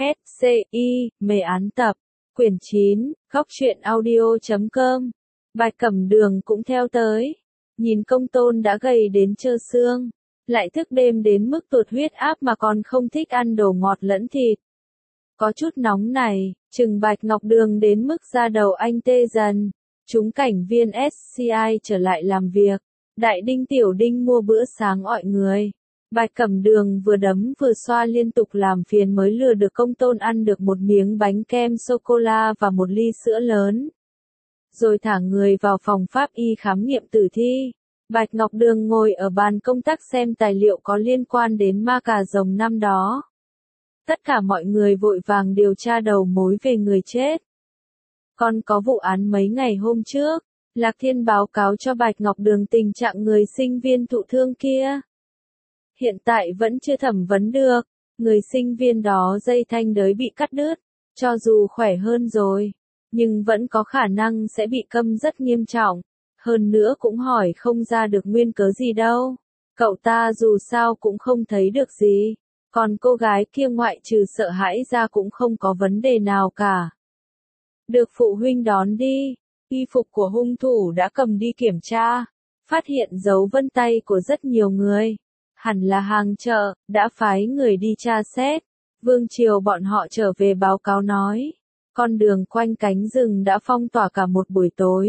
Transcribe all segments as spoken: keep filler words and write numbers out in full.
ét xê i, mê án tập, quyển chín, góc truyện audio chấm com. Bạch Cẩm Đường cũng theo tới. Nhìn Công Tôn đã gầy đến trơ xương, lại thức đêm đến mức tụt huyết áp mà còn không thích ăn đồ ngọt lẫn thịt. Có chút nóng này, chừng Bạch Ngọc Đường đến mức da đầu anh tê dần. Chúng cảnh viên ét xê i trở lại làm việc. Đại Đinh Tiểu Đinh mua bữa sáng gọi người. Bạch Cẩm Đường vừa đấm vừa xoa liên tục làm phiền mới lừa được Công Tôn ăn được một miếng bánh kem sô-cô-la và một ly sữa lớn. Rồi thả người vào phòng pháp y khám nghiệm tử thi. Bạch Ngọc Đường ngồi ở bàn công tác xem tài liệu có liên quan đến ma cà rồng năm đó. Tất cả mọi người vội vàng điều tra đầu mối về người chết. Còn có vụ án mấy ngày hôm trước, Lạc Thiên báo cáo cho Bạch Ngọc Đường tình trạng người sinh viên thụ thương kia. Hiện tại vẫn chưa thẩm vấn được, người sinh viên đó dây thanh đới bị cắt đứt, cho dù khỏe hơn rồi, nhưng vẫn có khả năng sẽ bị câm rất nghiêm trọng, hơn nữa cũng hỏi không ra được nguyên cớ gì đâu. Cậu ta dù sao cũng không thấy được gì, còn cô gái kia ngoại trừ sợ hãi ra cũng không có vấn đề nào cả. Được phụ huynh đón đi, y phục của hung thủ đã cầm đi kiểm tra, phát hiện dấu vân tay của rất nhiều người. Hẳn là hàng chợ, đã phái người đi tra xét. Vương Triều bọn họ trở về báo cáo nói, con đường quanh cánh rừng đã phong tỏa cả một buổi tối.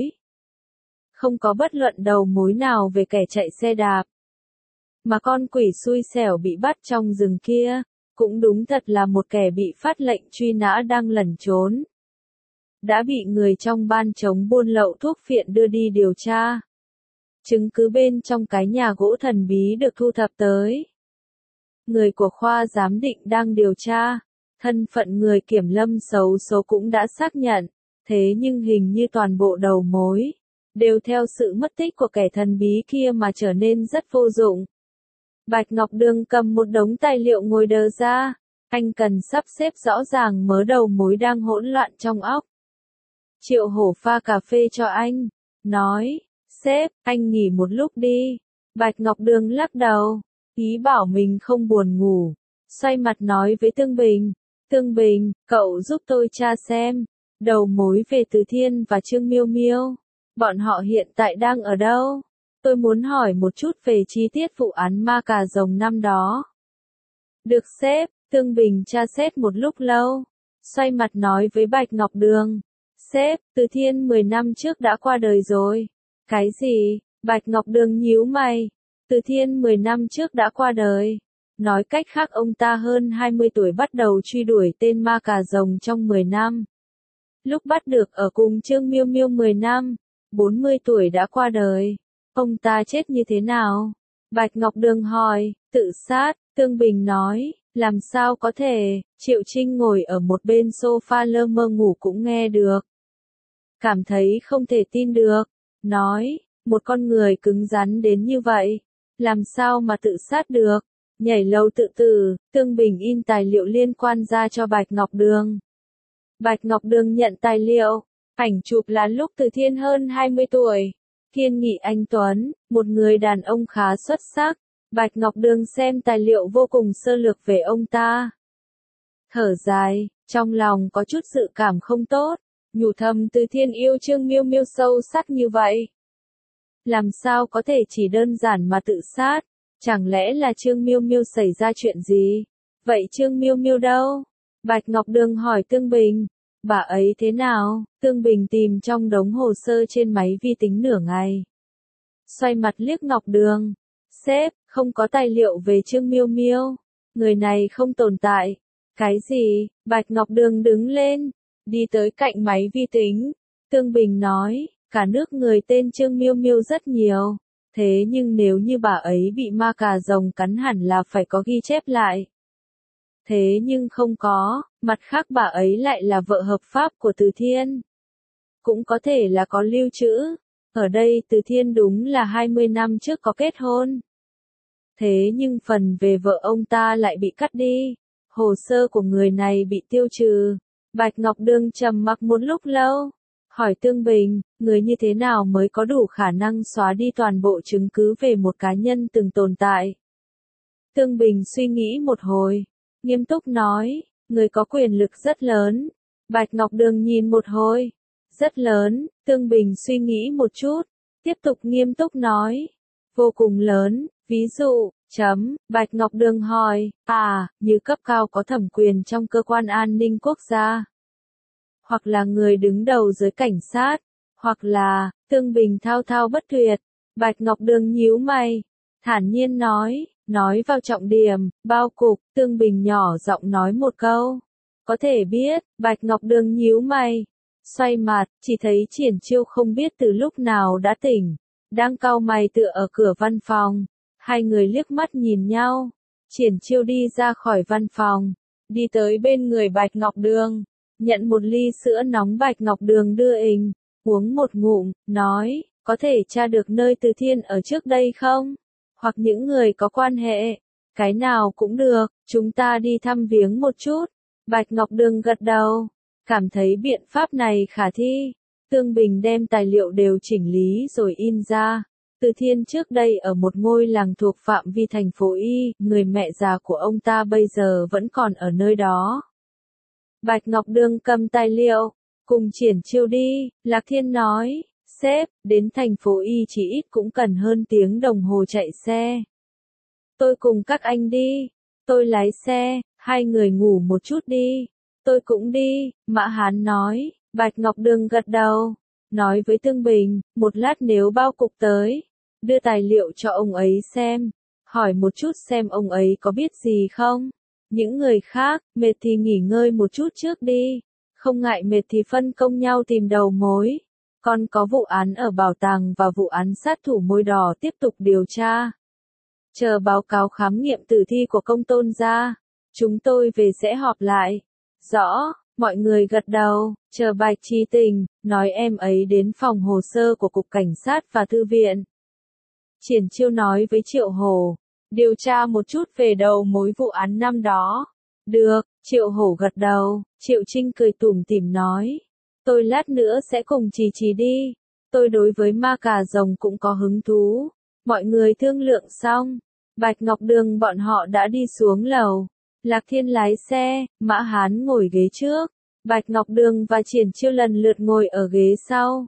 Không có bất luận đầu mối nào về kẻ chạy xe đạp. Mà con quỷ xui xẻo bị bắt trong rừng kia, cũng đúng thật là một kẻ bị phát lệnh truy nã đang lẩn trốn. Đã bị người trong ban chống buôn lậu thuốc phiện đưa đi điều tra. Chứng cứ bên trong cái nhà gỗ thần bí được thu thập tới. Người của khoa giám định đang điều tra, thân phận người kiểm lâm xấu số cũng đã xác nhận, thế nhưng hình như toàn bộ đầu mối, đều theo sự mất tích của kẻ thần bí kia mà trở nên rất vô dụng. Bạch Ngọc Đường cầm một đống tài liệu ngồi đờ ra, anh cần sắp xếp rõ ràng mớ đầu mối đang hỗn loạn trong óc. Triệu Hổ pha cà phê cho anh, nói, sếp, anh nghỉ một lúc đi. Bạch Ngọc Đường lắc đầu, ý bảo mình không buồn ngủ, xoay mặt nói với Tương Bình, Tương Bình, cậu giúp tôi tra xem, đầu mối về Từ Thiên và Trương Miêu Miêu, bọn họ hiện tại đang ở đâu? Tôi muốn hỏi một chút về chi tiết vụ án ma cà rồng năm đó. Được sếp, Tương Bình tra xét một lúc lâu, xoay mặt nói với Bạch Ngọc Đường, sếp, Từ Thiên mười năm trước đã qua đời rồi. Cái gì? Bạch Ngọc Đường nhíu mày. Từ Thiên mười năm trước đã qua đời. Nói cách khác ông ta hơn hai mươi tuổi bắt đầu truy đuổi tên ma cà rồng trong mười năm. Lúc bắt được ở cùng Trương Miêu Miêu mười năm, bốn mươi tuổi đã qua đời. Ông ta chết như thế nào? Bạch Ngọc Đường hỏi, tự sát, Tương Bình nói, làm sao có thể, Triệu Trinh ngồi ở một bên sofa lơ mơ ngủ cũng nghe được. Cảm thấy không thể tin được, nói, một con người cứng rắn đến như vậy, làm sao mà tự sát được, nhảy lầu tự tử. Tương Bình in tài liệu liên quan ra cho Bạch Ngọc Đường. Bạch Ngọc Đường nhận tài liệu, ảnh chụp là lúc Từ Thiên hơn hai mươi tuổi, kiên nghị anh tuấn, một người đàn ông khá xuất sắc. Bạch Ngọc Đường xem tài liệu vô cùng sơ lược về ông ta. Thở dài, trong lòng có chút dự cảm không tốt, nhủ thầm Từ Thiên yêu Trương Miêu Miêu sâu sắc như vậy. Làm sao có thể chỉ đơn giản mà tự sát, chẳng lẽ là Trương Miêu Miêu xảy ra chuyện gì? Vậy Trương Miêu Miêu đâu? Bạch Ngọc Đường hỏi Tương Bình, bà ấy thế nào? Tương Bình tìm trong đống hồ sơ trên máy vi tính nửa ngày. Xoay mặt liếc Ngọc Đường, sếp, không có tài liệu về Trương Miêu Miêu, người này không tồn tại. Cái gì? Bạch Ngọc Đường đứng lên, đi tới cạnh máy vi tính. Tương Bình nói, cả nước người tên Trương Miêu Miêu rất nhiều, thế nhưng nếu như bà ấy bị ma cà rồng cắn hẳn là phải có ghi chép lại. Thế nhưng không có, mặt khác bà ấy lại là vợ hợp pháp của Từ Thiên. Cũng có thể là có lưu trữ. Ở đây Từ Thiên đúng là hai mươi năm trước có kết hôn. Thế nhưng phần về vợ ông ta lại bị cắt đi. Hồ sơ của người này bị tiêu trừ. Bạch Ngọc Đường trầm mặc một lúc lâu, hỏi Tương Bình, người như thế nào mới có đủ khả năng xóa đi toàn bộ chứng cứ về một cá nhân từng tồn tại? Tương Bình suy nghĩ một hồi, nghiêm túc nói, người có quyền lực rất lớn. Bạch Ngọc Đường nhìn một hồi. Rất lớn, Tương Bình suy nghĩ một chút, tiếp tục nghiêm túc nói. Vô cùng lớn, ví dụ, chấm, Bạch Ngọc Đường hỏi, à, như cấp cao có thẩm quyền trong cơ quan an ninh quốc gia. Hoặc là người đứng đầu giới cảnh sát, hoặc là, Tương Bình thao thao bất tuyệt. Bạch Ngọc Đường nhíu mày, thản nhiên nói, nói vào trọng điểm, bao cục, Tương Bình nhỏ giọng nói một câu. Có thể biết, Bạch Ngọc Đường nhíu mày, xoay mặt, chỉ thấy Triển Chiêu không biết từ lúc nào đã tỉnh, đang cau mày tựa ở cửa văn phòng. Hai người liếc mắt nhìn nhau, Triển Chiêu đi ra khỏi văn phòng, đi tới bên người Bạch Ngọc Đường, nhận một ly sữa nóng Bạch Ngọc Đường đưa ình, uống một ngụm, nói, có thể tra được nơi Từ Thiên ở trước đây không? Hoặc những người có quan hệ, cái nào cũng được, chúng ta đi thăm viếng một chút. Bạch Ngọc Đường gật đầu, cảm thấy biện pháp này khả thi. Tương Bình đem tài liệu đều chỉnh lý rồi in ra. Từ Thiên trước đây ở một ngôi làng thuộc phạm vi thành phố Y, người mẹ già của ông ta bây giờ vẫn còn ở nơi đó. Bạch Ngọc Đường cầm tài liệu, cùng Triển Chiêu đi. Lạc Thiên nói, sếp, đến thành phố Y chỉ ít cũng cần hơn tiếng đồng hồ chạy xe. Tôi cùng các anh đi, tôi lái xe, hai người ngủ một chút đi. Tôi cũng đi, Mã Hán nói. Bạch Ngọc Đường gật đầu, nói với Tương Bình, một lát nếu bao cục tới, đưa tài liệu cho ông ấy xem, hỏi một chút xem ông ấy có biết gì không. Những người khác, mệt thì nghỉ ngơi một chút trước đi, không ngại mệt thì phân công nhau tìm đầu mối. Còn có vụ án ở bảo tàng và vụ án sát thủ môi đỏ tiếp tục điều tra. Chờ báo cáo khám nghiệm tử thi của Công Tôn ra, chúng tôi về sẽ họp lại. Rõ, mọi người gật đầu, chờ Bạch Trí Tình, nói em ấy đến phòng hồ sơ của Cục Cảnh sát và Thư viện. Triển Chiêu nói với Triệu Hổ, điều tra một chút về đầu mối vụ án năm đó. Được, Triệu Hổ gật đầu. Triệu Trinh cười tủm tỉm nói, tôi lát nữa sẽ cùng Trì Trì đi, tôi đối với ma cà rồng cũng có hứng thú. Mọi người thương lượng xong, Bạch Ngọc Đường bọn họ đã đi xuống lầu. Lạc Thiên lái xe, Mã Hán ngồi ghế trước, Bạch Ngọc Đường và Triển Chiêu lần lượt ngồi ở ghế sau.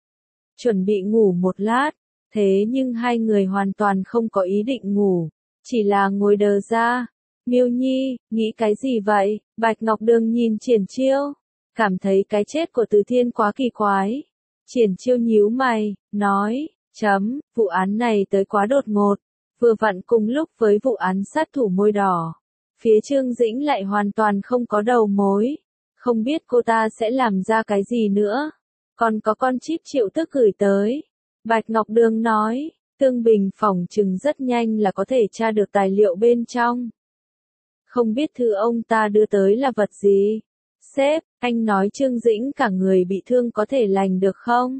Chuẩn bị ngủ một lát, thế nhưng hai người hoàn toàn không có ý định ngủ, chỉ là ngồi đờ ra. Miêu Nhi, nghĩ cái gì vậy? Bạch Ngọc Đường nhìn Triển Chiêu, cảm thấy cái chết của Từ Thiên quá kỳ quái. Triển Chiêu nhíu mày, nói, chấm, vụ án này tới quá đột ngột, vừa vặn cùng lúc với vụ án sát thủ môi đỏ. Phía Trương Dĩnh lại hoàn toàn không có đầu mối, không biết cô ta sẽ làm ra cái gì nữa. Còn có con chip Triệu Tức gửi tới. Bạch Ngọc Đường nói, Tương Bình phỏng chừng rất nhanh là có thể tra được tài liệu bên trong. Không biết thư ông ta đưa tới là vật gì? Sếp, anh nói Trương Dĩnh cả người bị thương có thể lành được không?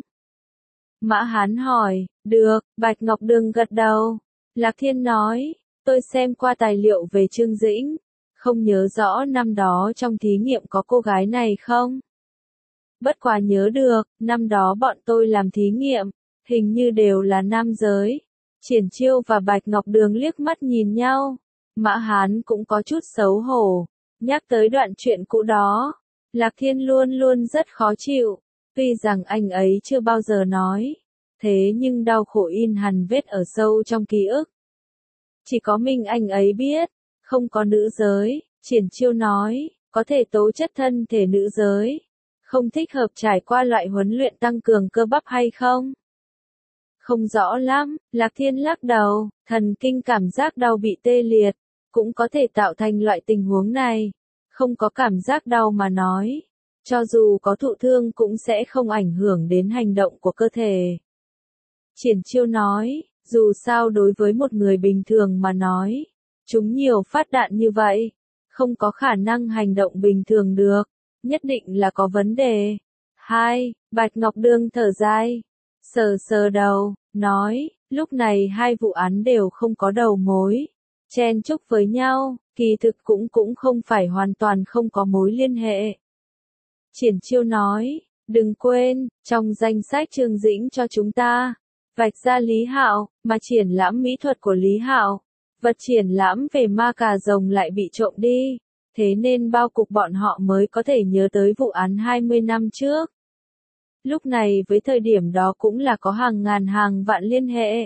Mã Hán hỏi, được, Bạch Ngọc Đường gật đầu. Lạc Thiên nói, tôi xem qua tài liệu về Trương Dĩnh, không nhớ rõ năm đó trong thí nghiệm có cô gái này không? Bất quá nhớ được, năm đó bọn tôi làm thí nghiệm, hình như đều là nam giới. Triển Chiêu và Bạch Ngọc Đường liếc mắt nhìn nhau. Mã Hán cũng có chút xấu hổ, nhắc tới đoạn chuyện cũ đó. Lạc Thiên luôn luôn rất khó chịu, tuy rằng anh ấy chưa bao giờ nói, thế nhưng đau khổ in hằn vết ở sâu trong ký ức. Chỉ có mình anh ấy biết, không có nữ giới. Triển Chiêu nói, có thể tố chất thân thể nữ giới, không thích hợp trải qua loại huấn luyện tăng cường cơ bắp hay không? Không rõ lắm. Lạc Thiên lắc đầu, thần kinh cảm giác đau bị tê liệt, cũng có thể tạo thành loại tình huống này. Không có cảm giác đau mà nói, cho dù có thụ thương cũng sẽ không ảnh hưởng đến hành động của cơ thể. Triển Chiêu nói, dù sao đối với một người bình thường mà nói, chúng nhiều phát đạn như vậy, không có khả năng hành động bình thường được, nhất định là có vấn đề. Hai, Bạch Ngọc Đường thở dài, sờ sờ đầu, nói, lúc này hai vụ án đều không có đầu mối, chen chúc với nhau, kỳ thực cũng cũng không phải hoàn toàn không có mối liên hệ. Triển Chiêu nói, đừng quên, trong danh sách Trương Dĩnh cho chúng ta, vạch ra Lý Hạo, mà triển lãm mỹ thuật của Lý Hạo, vật triển lãm về ma cà rồng lại bị trộm đi. thế nên bao cục bọn họ mới có thể nhớ tới vụ án hai mươi năm trước. Lúc này với thời điểm đó cũng là có hàng ngàn hàng vạn liên hệ.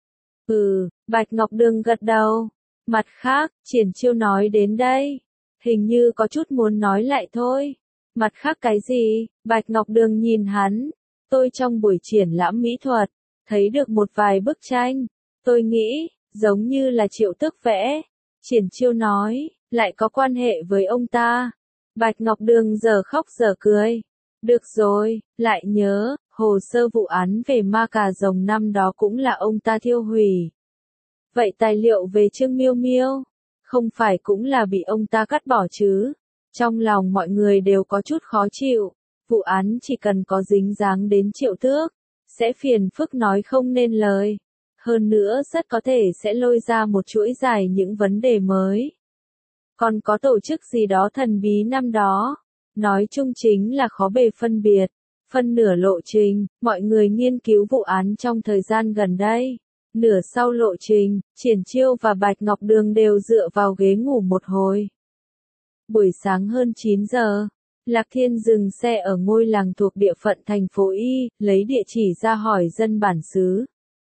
Ừ, Bạch Ngọc Đường gật đầu. Mặt khác, Triển Chiêu nói đến đây, hình như có chút muốn nói lại thôi. Mặt khác cái gì? Bạch Ngọc Đường nhìn hắn. Tôi trong buổi triển lãm mỹ thuật, thấy được một vài bức tranh. Tôi nghĩ, giống như là Triệu Tước vẽ. Triển Chiêu nói, lại có quan hệ với ông ta. Bạch Ngọc Đường giờ khóc giờ cười. Được rồi, lại nhớ, hồ sơ vụ án về ma cà rồng năm đó cũng là ông ta thiêu hủy. Vậy tài liệu về Trương Miêu Miêu, không phải cũng là bị ông ta cắt bỏ chứ? Trong lòng mọi người đều có chút khó chịu. Vụ án chỉ cần có dính dáng đến Triệu Tước, sẽ phiền phức nói không nên lời. Hơn nữa rất có thể sẽ lôi ra một chuỗi dài những vấn đề mới. Còn có tổ chức gì đó thần bí năm đó. Nói chung chính là khó bề phân biệt. Phân nửa lộ trình, mọi người nghiên cứu vụ án trong thời gian gần đây. Nửa sau lộ trình, Triển Chiêu và Bạch Ngọc Đường đều dựa vào ghế ngủ một hồi. Buổi sáng hơn chín giờ, Lạc Thiên dừng xe ở ngôi làng thuộc địa phận thành phố Y, lấy địa chỉ ra hỏi dân bản xứ.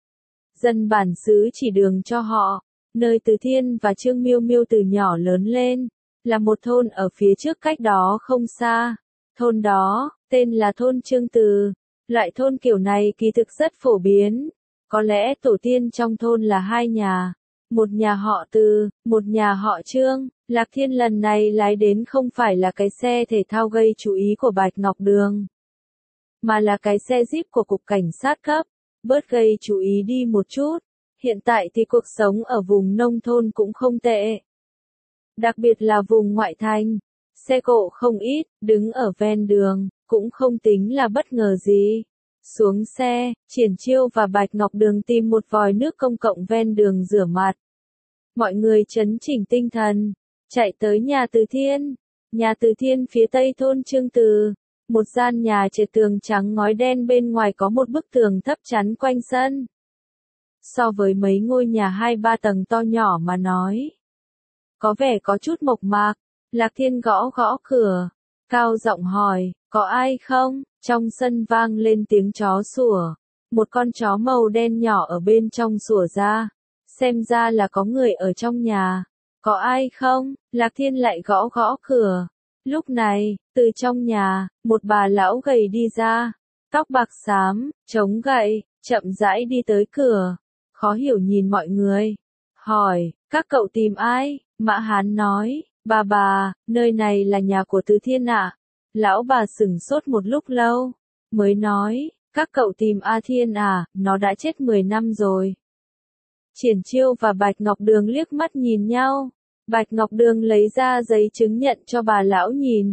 Dân bản xứ chỉ đường cho họ, nơi Từ Thiên và Trương Miêu Miêu từ nhỏ lớn lên, là một thôn ở phía trước cách đó không xa. Thôn đó, tên là thôn Trương Từ. Loại thôn kiểu này kỳ thực rất phổ biến. Có lẽ tổ tiên trong thôn là hai nhà. Một nhà họ Từ, một nhà họ Trương. Lạc Thiên lần này lái đến không phải là cái xe thể thao gây chú ý của Bạch Ngọc Đường, mà là cái xe Jeep của Cục Cảnh sát cấp. Bớt gây chú ý đi một chút. Hiện tại thì cuộc sống ở vùng nông thôn cũng không tệ. Đặc biệt là vùng ngoại thành. Xe cộ không ít, đứng ở ven đường, cũng không tính là bất ngờ gì. Xuống xe, Triển Chiêu và Bạch Ngọc Đường tìm một vòi nước công cộng ven đường rửa mặt. Mọi người trấn chỉnh tinh thần, chạy tới nhà Từ Thiên. Nhà Từ Thiên phía tây thôn Trương Từ. Một gian nhà trệt tường trắng ngói đen, bên ngoài có một bức tường thấp chắn quanh sân. So với mấy ngôi nhà hai ba tầng to nhỏ mà nói, có vẻ có chút mộc mạc. Lạc Thiên gõ gõ cửa, cao giọng hỏi, có ai không? Trong sân vang lên tiếng chó sủa. Một con chó màu đen nhỏ ở bên trong sủa ra. Xem ra là có người ở trong nhà. Có ai không? Lạc Thiên lại gõ gõ cửa. Lúc này, từ trong nhà, một bà lão gầy đi ra. Tóc bạc xám, chống gậy, chậm rãi đi tới cửa. Khó hiểu nhìn mọi người. Hỏi, các cậu tìm ai? Mã Hán nói, bà bà, nơi này là nhà của Từ Thiên ạ. Lão bà sửng sốt một lúc lâu, mới nói, các cậu tìm A Thiên à, nó đã chết mười năm rồi. Triển Chiêu và Bạch Ngọc Đường liếc mắt nhìn nhau. Bạch Ngọc Đường lấy ra giấy chứng nhận cho bà lão nhìn.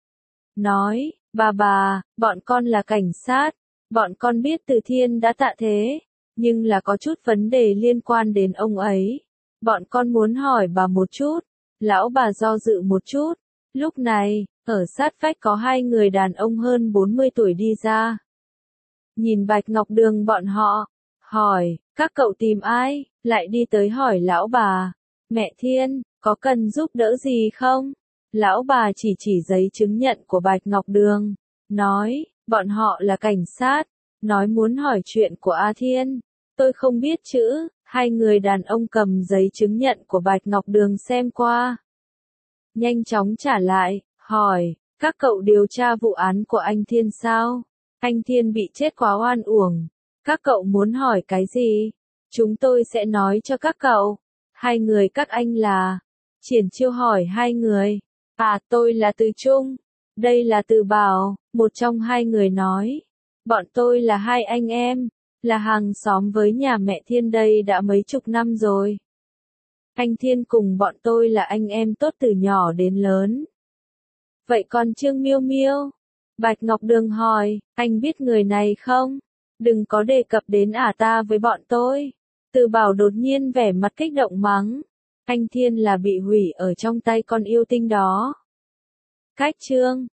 Nói, bà bà, bọn con là cảnh sát. Bọn con biết Từ Thiên đã tạ thế, nhưng là có chút vấn đề liên quan đến ông ấy. Bọn con muốn hỏi bà một chút. Lão bà do dự một chút. Lúc này, ở sát vách có hai người đàn ông hơn bốn mươi tuổi đi ra. Nhìn Bạch Ngọc Đường bọn họ, hỏi, các cậu tìm ai? Lại đi tới hỏi lão bà, mẹ Thiên, có cần giúp đỡ gì không? Lão bà chỉ chỉ giấy chứng nhận của Bạch Ngọc Đường, nói, bọn họ là cảnh sát, nói muốn hỏi chuyện của A Thiên. Tôi không biết chữ. Hai người đàn ông cầm giấy chứng nhận của Bạch Ngọc Đường xem qua. Nhanh chóng trả lại, hỏi, các cậu điều tra vụ án của anh Thiên sao? Anh Thiên bị chết quá oan uổng. Các cậu muốn hỏi cái gì? Chúng tôi sẽ nói cho các cậu. Hai người các anh là? Triển Chiêu hỏi hai người. À, tôi là Từ Trung. Đây là Từ Bảo. Một trong hai người nói. Bọn tôi là hai anh em. Là hàng xóm với nhà mẹ Thiên đây đã mấy chục năm rồi. Anh Thiên cùng bọn tôi là anh em tốt từ nhỏ đến lớn. Vậy còn Trương Miêu Miêu? Bạch Ngọc Đường hỏi, anh biết người này không? Đừng có đề cập đến ả ta với bọn tôi. Từ Bảo đột nhiên vẻ mặt kích động mắng. Anh Thiên là bị hủy ở trong tay con yêu tinh đó. Cách Trương,